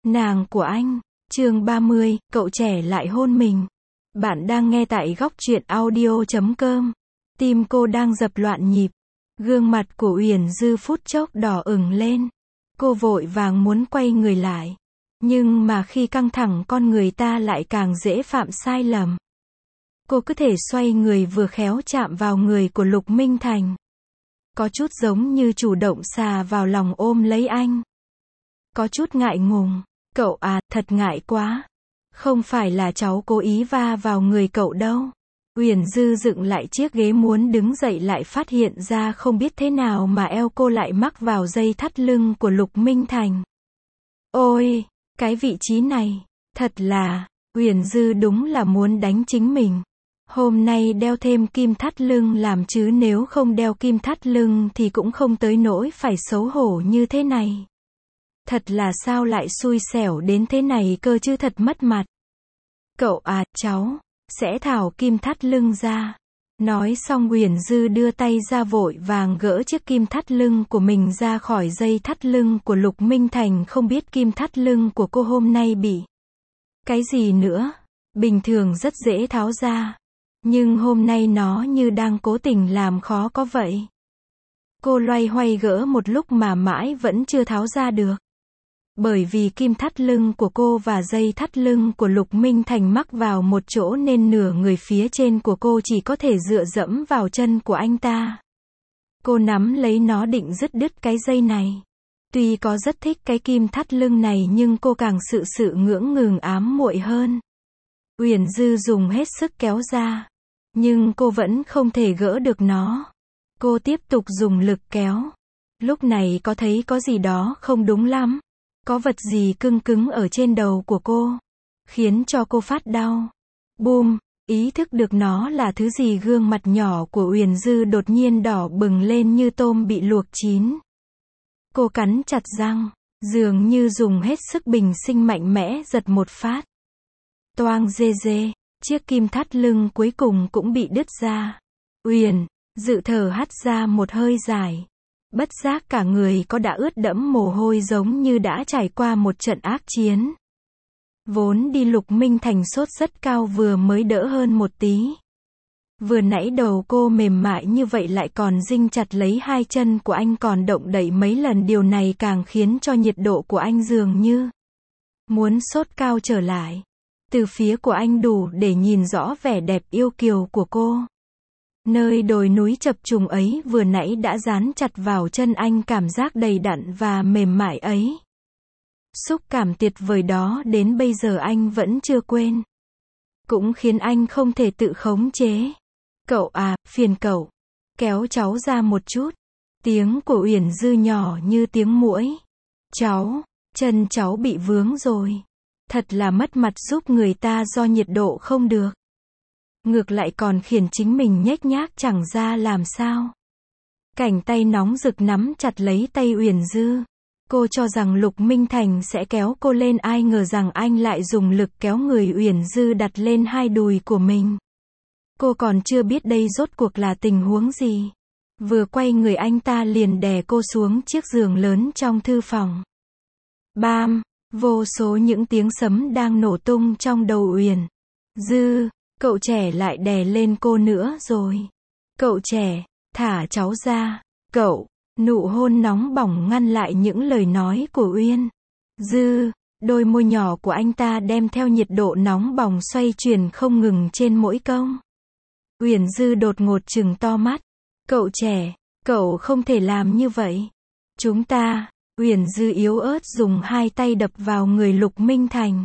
Nàng của anh. Chương 30, cậu trẻ lại hôn mình. Bạn đang nghe tại góc truyện audio.com. Tim cô đang dập loạn nhịp. Gương mặt của Uyển Dư phút chốc đỏ ửng lên. Cô vội vàng muốn quay người lại. Nhưng mà khi căng thẳng con người ta lại càng dễ phạm sai lầm. Cô cứ thể xoay người vừa khéo chạm vào người của Lục Minh Thành. Có chút giống như chủ động xà vào lòng ôm lấy anh. Có chút ngại ngùng. Cậu à, thật ngại quá. Không phải là cháu cố ý va vào người cậu đâu. Uyển Dư dựng lại chiếc ghế muốn đứng dậy lại phát hiện ra không biết thế nào mà eo cô lại mắc vào dây thắt lưng của Lục Minh Thành. Ôi, cái vị trí này, thật là, Uyển Dư đúng là muốn đánh chính mình. Hôm nay đeo thêm kim thắt lưng làm chứ nếu không đeo kim thắt lưng thì cũng không tới nỗi phải xấu hổ như thế này. Thật là sao lại xui xẻo đến thế này cơ chứ, thật mất mặt. Cậu à, cháu sẽ tháo kim thắt lưng ra. Nói xong Uyển Dư đưa tay ra vội vàng gỡ chiếc kim thắt lưng của mình ra khỏi dây thắt lưng của Lục Minh Thành, không biết kim thắt lưng của cô hôm nay bị cái gì nữa. Bình thường rất dễ tháo ra. Nhưng hôm nay nó như đang cố tình làm khó có vậy. Cô loay hoay gỡ một lúc mà mãi vẫn chưa tháo ra được. Bởi vì kim thắt lưng của cô và dây thắt lưng của Lục Minh Thành mắc vào một chỗ nên nửa người phía trên của cô chỉ có thể dựa dẫm vào chân của anh ta. Cô nắm lấy nó định dứt đứt cái dây này. Tuy có rất thích cái kim thắt lưng này nhưng cô càng sự ngưỡng ngừng ám muội hơn. Uyển Dư dùng hết sức kéo ra. Nhưng cô vẫn không thể gỡ được nó. Cô tiếp tục dùng lực kéo. Lúc này có thấy có gì đó không đúng lắm. Có vật gì cứng cứng ở trên đầu của cô. Khiến cho cô phát đau. Bùm, ý thức được nó là thứ gì, gương mặt nhỏ của Uyển Dư đột nhiên đỏ bừng lên như tôm bị luộc chín. Cô cắn chặt răng. Dường như dùng hết sức bình sinh mạnh mẽ giật một phát. Toang dê dê. Chiếc kim thắt lưng cuối cùng cũng bị đứt ra. Uyển Dư thở hắt ra một hơi dài. Bất giác cả người có đã ướt đẫm mồ hôi giống như đã trải qua một trận ác chiến. Vốn đi Lục Minh Thành sốt rất cao vừa mới đỡ hơn một tí. Vừa nãy đầu cô mềm mại như vậy lại còn dinh chặt lấy hai chân của anh còn động đậy mấy lần, điều này càng khiến cho nhiệt độ của anh dường như muốn sốt cao trở lại. Từ phía của anh đủ để nhìn rõ vẻ đẹp yêu kiều của cô. Nơi đồi núi chập trùng ấy vừa nãy đã dán chặt vào chân anh, cảm giác đầy đặn và mềm mại ấy. Xúc cảm tuyệt vời đó đến bây giờ anh vẫn chưa quên. Cũng khiến anh không thể tự khống chế. Cậu à, phiền cậu. Kéo cháu ra một chút. Tiếng của Uyển Dư nhỏ như tiếng muỗi. Cháu, chân cháu bị vướng rồi. Thật là mất mặt giúp người ta do nhiệt độ không được. Ngược lại còn khiển chính mình nhếch nhác chẳng ra làm sao. Cảnh tay nóng rực nắm chặt lấy tay Uyển Dư. Cô cho rằng Lục Minh Thành sẽ kéo cô lên, ai ngờ rằng anh lại dùng lực kéo người Uyển Dư đặt lên hai đùi của mình. Cô còn chưa biết đây rốt cuộc là tình huống gì. Vừa quay người anh ta liền đè cô xuống chiếc giường lớn trong thư phòng. Bam! Vô số những tiếng sấm đang nổ tung trong đầu Uyển Dư. Cậu trẻ lại đè lên cô nữa rồi. Cậu trẻ, thả cháu ra. Cậu, nụ hôn nóng bỏng ngăn lại những lời nói của Uyển Dư. Đôi môi nhỏ của anh ta đem theo nhiệt độ nóng bỏng xoay chuyển không ngừng trên mỗi cong. Uyển Dư đột ngột trừng to mắt. Cậu trẻ, cậu không thể làm như vậy. Chúng ta, Uyển Dư yếu ớt dùng hai tay đập vào người Lục Minh Thành.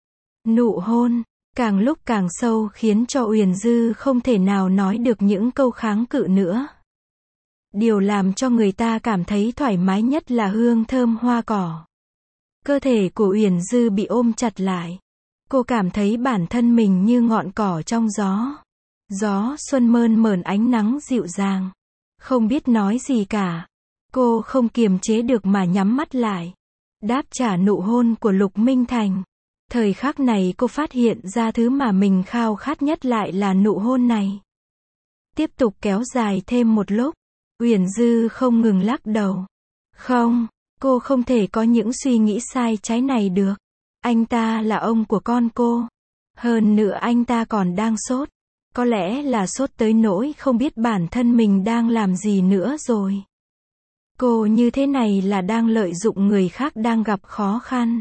Nụ hôn càng lúc càng sâu khiến cho Uyển Dư không thể nào nói được những câu kháng cự nữa. Điều làm cho người ta cảm thấy thoải mái nhất là hương thơm hoa cỏ. Cơ thể của Uyển Dư bị ôm chặt lại. Cô cảm thấy bản thân mình như ngọn cỏ trong gió. Gió xuân mơn mởn, ánh nắng dịu dàng. Không biết nói gì cả. Cô không kiềm chế được mà nhắm mắt lại. Đáp trả nụ hôn của Lục Minh Thành. Thời khắc này cô phát hiện ra thứ mà mình khao khát nhất lại là nụ hôn này. Tiếp tục kéo dài thêm một lúc. Uyển Dư không ngừng lắc đầu. Không, cô không thể có những suy nghĩ sai trái này được. Anh ta là ông của con cô. Hơn nữa anh ta còn đang sốt. Có lẽ là sốt tới nỗi không biết bản thân mình đang làm gì nữa rồi. Cô như thế này là đang lợi dụng người khác đang gặp khó khăn.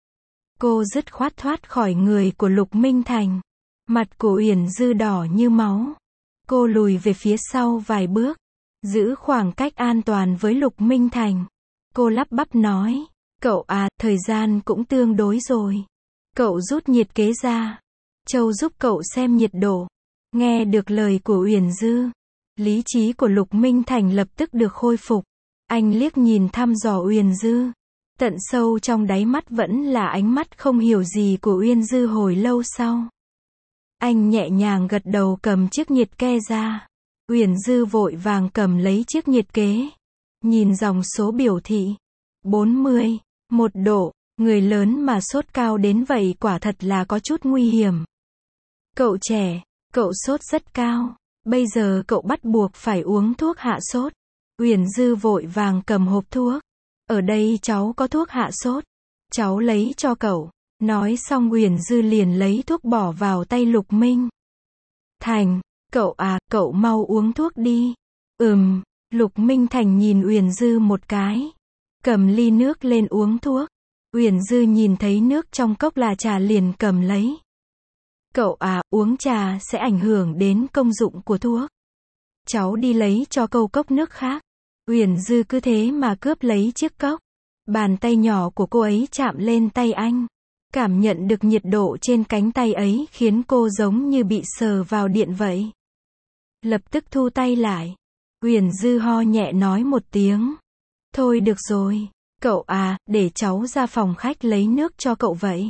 Cô dứt khoát thoát khỏi người của Lục Minh Thành. Mặt của Uyển Dư đỏ như máu. Cô lùi về phía sau vài bước, giữ khoảng cách an toàn với Lục Minh Thành. Cô lắp bắp nói, cậu à, thời gian cũng tương đối rồi. Cậu rút nhiệt kế ra. Châu giúp cậu xem nhiệt độ. Nghe được lời của Uyển Dư, lý trí của Lục Minh Thành lập tức được khôi phục. Anh liếc nhìn thăm dò Uyển Dư. Tận sâu trong đáy mắt vẫn là ánh mắt không hiểu gì của Uyển Dư hồi lâu sau. Anh nhẹ nhàng gật đầu cầm chiếc nhiệt ke ra. Uyển Dư vội vàng cầm lấy chiếc nhiệt kế. Nhìn dòng số biểu thị. 40, 1 độ. Người lớn mà sốt cao đến vậy quả thật là có chút nguy hiểm. Cậu trẻ, cậu sốt rất cao. Bây giờ cậu bắt buộc phải uống thuốc hạ sốt. Uyển Dư vội vàng cầm hộp thuốc. Ở đây cháu có thuốc hạ sốt. Cháu lấy cho cậu. Nói xong Uyển Dư liền lấy thuốc bỏ vào tay Lục Minh Thành. Cậu à, cậu mau uống thuốc đi. Lục Minh Thành nhìn Uyển Dư một cái. Cầm ly nước lên uống thuốc. Uyển Dư nhìn thấy nước trong cốc là trà liền cầm lấy. Cậu à, uống trà sẽ ảnh hưởng đến công dụng của thuốc. Cháu đi lấy cho cậu cốc nước khác. Uyển Dư cứ thế mà cướp lấy chiếc cốc. Bàn tay nhỏ của cô ấy chạm lên tay anh. Cảm nhận được nhiệt độ trên cánh tay ấy khiến cô giống như bị sờ vào điện vậy. Lập tức thu tay lại. Uyển Dư ho nhẹ nói một tiếng. Thôi được rồi, cậu à, để cháu ra phòng khách lấy nước cho cậu vậy.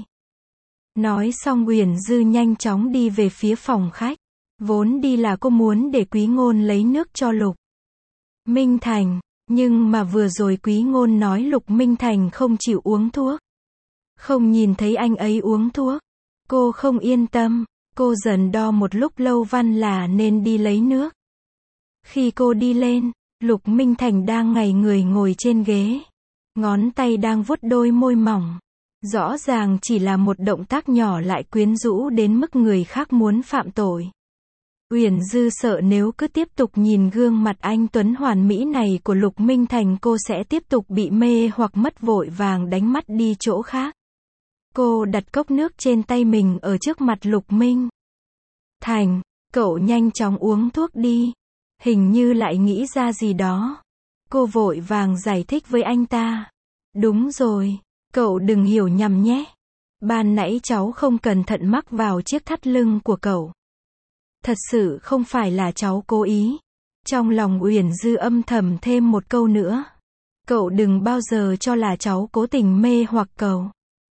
Nói xong Uyển Dư nhanh chóng đi về phía phòng khách. Vốn đi là cô muốn để Quý Ngôn lấy nước cho Lục Minh Thành. Nhưng mà vừa rồi Quý Ngôn nói Lục Minh Thành không chịu uống thuốc. Không nhìn thấy anh ấy uống thuốc. Cô không yên tâm. Cô dần đo một lúc lâu văn là nên đi lấy nước. Khi cô đi lên, Lục Minh Thành đang ngây người ngồi trên ghế. Ngón tay đang vuốt đôi môi mỏng. Rõ ràng chỉ là một động tác nhỏ lại quyến rũ đến mức người khác muốn phạm tội. Uyển Dư sợ nếu cứ tiếp tục nhìn gương mặt anh tuấn hoàn mỹ này của Lục Minh Thành cô sẽ tiếp tục bị mê hoặc mất, vội vàng đánh mắt đi chỗ khác. Cô đặt cốc nước trên tay mình ở trước mặt Lục Minh Thành. Cậu nhanh chóng uống thuốc đi. Hình như lại nghĩ ra gì đó. Cô vội vàng giải thích với anh ta. Đúng rồi, cậu đừng hiểu nhầm nhé. Ban nãy cháu không cẩn thận mắc vào chiếc thắt lưng của cậu. Thật sự không phải là cháu cố ý. Trong lòng Uyển Dư âm thầm thêm một câu nữa. Cậu đừng bao giờ cho là cháu cố tình mê hoặc cậu.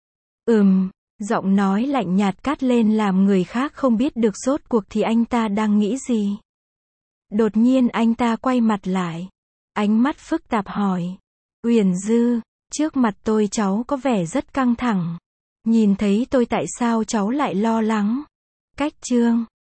Giọng nói lạnh nhạt cắt lên làm người khác không biết được rốt cuộc thì anh ta đang nghĩ gì. Đột nhiên anh ta quay mặt lại. Ánh mắt phức tạp hỏi. Uyển Dư, trước mặt tôi cháu có vẻ rất căng thẳng. Nhìn thấy tôi tại sao cháu lại lo lắng? Cách chương